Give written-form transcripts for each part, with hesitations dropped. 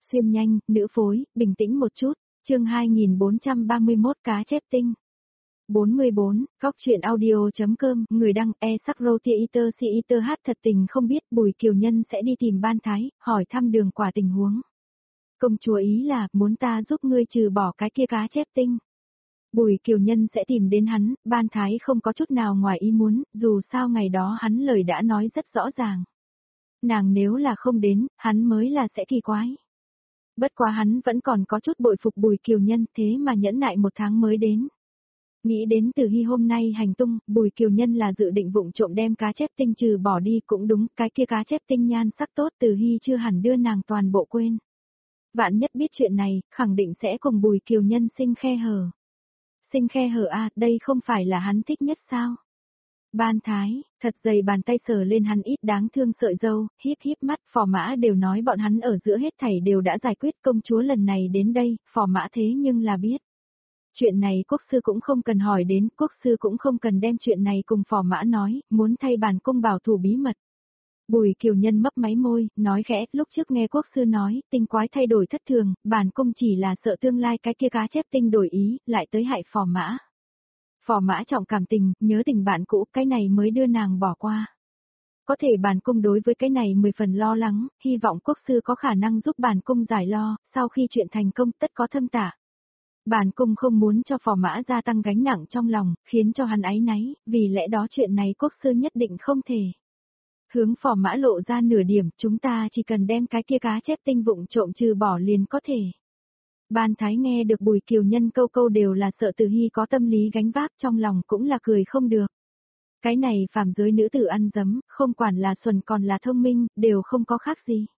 xuyên nhanh, nữ phối, bình tĩnh một chút, chương 2431 cá chép tinh. 44, góc truyện audio.com, người đăng sắc roti eater si eater hát thật tình không biết Bùi Kiều Nhân sẽ đi tìm Ban Thái, hỏi thăm đường quả tình huống. Công chúa ý là, muốn ta giúp ngươi trừ bỏ cái kia cá chép tinh. Bùi Kiều Nhân sẽ tìm đến hắn, Ban Thái không có chút nào ngoài ý muốn, dù sao ngày đó hắn lời đã nói rất rõ ràng. Nàng nếu là không đến, hắn mới là sẽ kỳ quái. Bất quá hắn vẫn còn có chút bội phục Bùi Kiều Nhân thế mà nhẫn nại một tháng mới đến. Nghĩ đến Từ Hy hôm nay hành tung, Bùi Kiều Nhân là dự định vụng trộm đem cá chép tinh trừ bỏ đi cũng đúng, cái kia cá chép tinh nhan sắc tốt Từ Hy chưa hẳn đưa nàng toàn bộ quên. Vạn nhất biết chuyện này, khẳng định sẽ cùng Bùi Kiều Nhân sinh khe hở. Sinh khe hở à, đây không phải là hắn thích nhất sao? Ban Thái, thật dày bàn tay sờ lên hắn ít đáng thương sợi dâu, híp híp mắt, Phò Mã đều nói bọn hắn ở giữa hết thảy đều đã giải quyết, công chúa lần này đến đây, Phò Mã thế nhưng là biết. Chuyện này quốc sư cũng không cần hỏi đến, quốc sư cũng không cần đem chuyện này cùng Phò Mã nói, muốn thay bản cung bảo thủ bí mật. Bùi Kiều Nhân mấp máy môi, nói khẽ, lúc trước nghe quốc sư nói, tinh quái thay đổi thất thường, bản cung chỉ là sợ tương lai cái kia cá chép tinh đổi ý, lại tới hại Phò Mã. Phò Mã trọng cảm tình, nhớ tình bạn cũ, cái này mới đưa nàng bỏ qua. Có thể bản cung đối với cái này 10 phần lo lắng, hy vọng quốc sư có khả năng giúp bản cung giải lo, sau khi chuyện thành công tất có thâm tả. Bản cung không muốn cho Phò Mã gia tăng gánh nặng trong lòng, khiến cho hắn áy náy, vì lẽ đó chuyện này quốc sư nhất định không thể. Hướng Phò Mã lộ ra nửa điểm, chúng ta chỉ cần đem cái kia cá chép tinh vụng trộm trừ bỏ liền có thể. Ban Thái nghe được Bùi Kiều Nhân câu câu đều là sợ Từ Hy có tâm lý gánh vác, trong lòng cũng là cười không được. Cái này phàm giới nữ tử ăn dấm, không quản là xuẩn còn là thông minh, đều không có khác gì.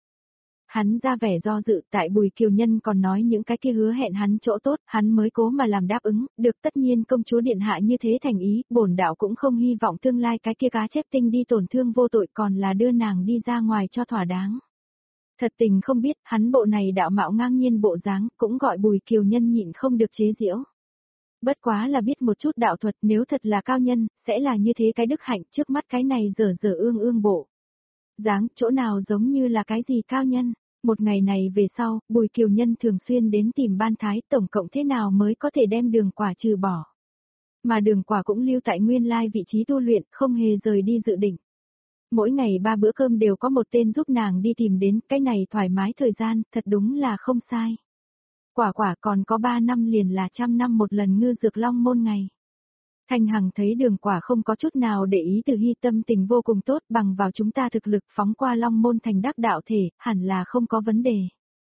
Hắn ra vẻ do dự, tại Bùi Kiều Nhân còn nói những cái kia hứa hẹn hắn chỗ tốt, hắn mới cố mà làm đáp ứng, được tất nhiên công chúa điện hạ như thế thành ý, bổn đạo cũng không hy vọng tương lai cái kia cá chép tinh đi tổn thương vô tội còn là đưa nàng đi ra ngoài cho thỏa đáng. Thật tình không biết, hắn bộ này đạo mạo ngang nhiên bộ dáng, cũng gọi Bùi Kiều Nhân nhịn không được chế giễu. Bất quá là biết một chút đạo thuật, nếu thật là cao nhân, sẽ là như thế cái đức hạnh, trước mắt cái này dở dở ương ương bộ. Dáng, chỗ nào giống như là cái gì cao nhân. Một ngày này về sau, Bùi Kiều Nhân thường xuyên đến tìm Ban Thái, tổng cộng thế nào mới có thể đem đường quả trừ bỏ. Mà đường quả cũng lưu tại nguyên lai vị trí tu luyện, không hề rời đi dự định. Mỗi ngày 3 bữa cơm đều có một tên giúp nàng đi tìm đến, cái này thoải mái thời gian, thật đúng là không sai. Quả còn có 3 năm liền là 100 năm một lần ngư dược long môn ngày. Thanh Hằng thấy đường quả không có chút nào để ý Từ Hy tâm tình vô cùng tốt, bằng vào chúng ta thực lực phóng qua long môn thành đắc đạo thể, hẳn là không có vấn đề.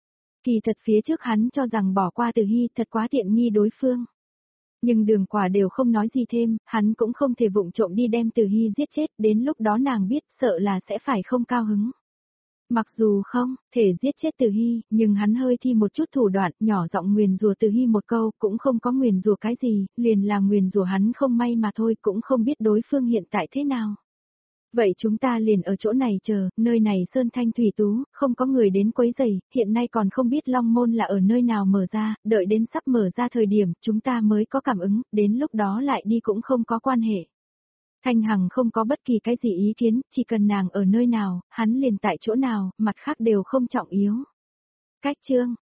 Kỳ thật phía trước hắn cho rằng bỏ qua Từ Hy thật quá tiện nghi đối phương. Nhưng đường quả đều không nói gì thêm, hắn cũng không thể vụng trộm đi đem Từ Hy giết chết, đến lúc đó nàng biết sợ là sẽ phải không cao hứng. Mặc dù không thể giết chết Từ Hy, nhưng hắn hơi thi một chút thủ đoạn, nhỏ giọng nguyền rủa Từ Hy một câu, cũng không có nguyền rủa cái gì, liền là nguyền rủa hắn không may mà thôi, cũng không biết đối phương hiện tại thế nào. Vậy chúng ta liền ở chỗ này chờ, nơi này sơn thanh thủy tú, không có người đến quấy rầy, hiện nay còn không biết long môn là ở nơi nào mở ra, đợi đến sắp mở ra thời điểm, chúng ta mới có cảm ứng, đến lúc đó lại đi cũng không có quan hệ. Thanh Hằng không có bất kỳ cái gì ý kiến, chỉ cần nàng ở nơi nào, hắn liền tại chỗ nào, mặt khác đều không trọng yếu. Cách chương